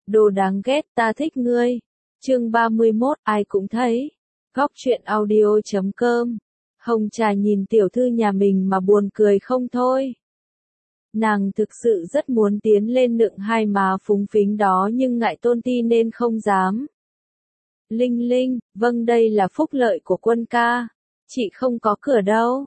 Đồ đáng ghét, ta thích ngươi. Chương 31, ai cũng thấy. Góc truyện audio.com. Hồng Trà nhìn tiểu thư nhà mình mà buồn cười không thôi. Nàng thực sự rất muốn tiến lên nựng hai má phúng phính đó nhưng ngại tôn ti nên không dám. Linh Linh, vâng đây là phúc lợi của quân ca. Chị không có cửa đâu.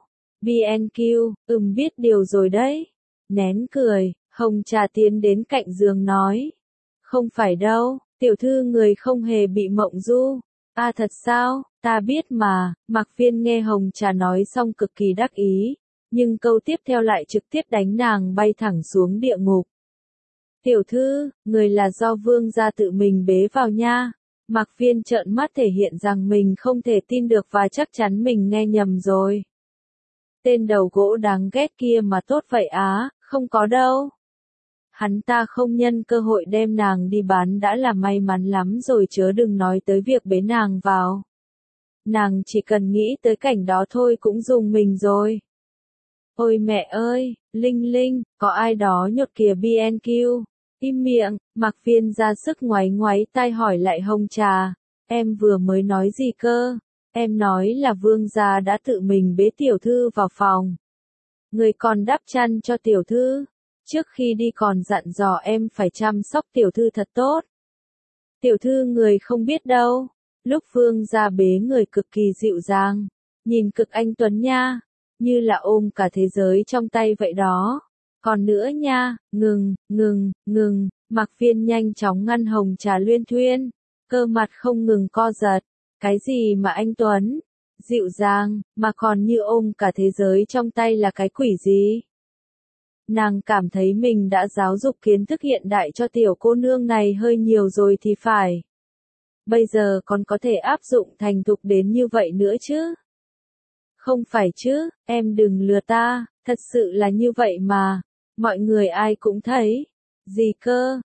BNQ, biết điều rồi đấy. Nén cười, Hồng Trà tiến đến cạnh giường nói. Không phải đâu, tiểu thư người không hề bị mộng du. À thật sao, ta biết mà. Mạc Viên nghe Hồng Trà nói xong cực kỳ đắc ý. Nhưng câu tiếp theo lại trực tiếp đánh nàng bay thẳng xuống địa ngục. Tiểu thư, người là do vương gia tự mình bế vào nha. Mạc Viên trợn mắt thể hiện rằng mình không thể tin được và chắc chắn mình nghe nhầm rồi. Tên đầu gỗ đáng ghét kia mà tốt vậy á, không có đâu. Hắn ta không nhân cơ hội đem nàng đi bán đã là may mắn lắm rồi chớ đừng nói tới việc bế nàng vào. Nàng chỉ cần nghĩ tới cảnh đó thôi cũng rùng mình rồi. Ôi mẹ ơi, Linh Linh, có ai đó nhột kìa BNQ. Im miệng, Mạc Viên ra sức ngoáy ngoáy tai hỏi lại Hồng Trà. Em vừa mới nói gì cơ? Em nói là vương gia đã tự mình bế tiểu thư vào phòng. Người còn đắp chăn cho tiểu thư. Trước khi đi còn dặn dò em phải chăm sóc tiểu thư thật tốt. Tiểu thư người không biết đâu. Lúc vương gia bế người cực kỳ dịu dàng. Nhìn cực anh tuấn nha. Như là ôm cả thế giới trong tay vậy đó. Còn nữa nha, ngừng, Mạc Viên nhanh chóng ngăn Hồng Trà luyên thuyên. Cơ mặt không ngừng co giật. Cái gì mà anh Tuấn? Dịu dàng, mà còn như ôm cả thế giới trong tay là cái quỷ gì? Nàng cảm thấy mình đã giáo dục kiến thức hiện đại cho tiểu cô nương này hơi nhiều rồi thì phải. Bây giờ còn có thể áp dụng thành thục đến như vậy nữa chứ? Không phải chứ, em đừng lừa ta, thật sự là như vậy mà. Mọi người ai cũng thấy. Gì cơ,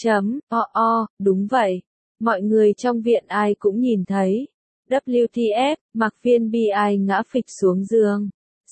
đúng vậy. Mọi người trong viện ai cũng nhìn thấy. WTF, Mạc Viên bi ai ngã phịch xuống giường.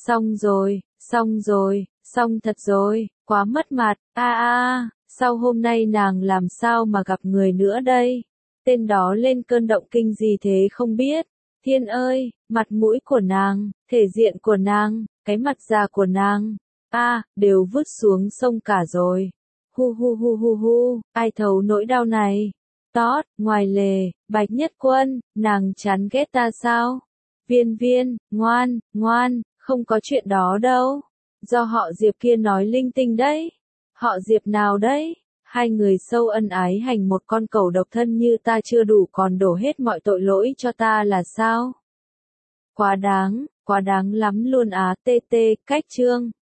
Xong thật rồi, quá mất mặt. Sau hôm nay nàng làm sao mà gặp người nữa đây? Tên đó lên cơn động kinh gì thế không biết. Thiên ơi, mặt mũi của nàng, thể diện của nàng, cái mặt già của nàng, đều vứt xuống sông cả rồi. Hu, ai thấu nỗi đau này? Tót, ngoài lề, Bạch Nhất Quân, nàng chán ghét ta sao? Viên, ngoan, không có chuyện đó đâu. Do họ Diệp kia nói linh tinh đấy. Họ Diệp nào đấy? Hai người sâu ân ái hành một con cẩu độc thân như ta chưa đủ còn đổ hết mọi tội lỗi cho ta là sao? Quá đáng lắm luôn á. TT, cách chương.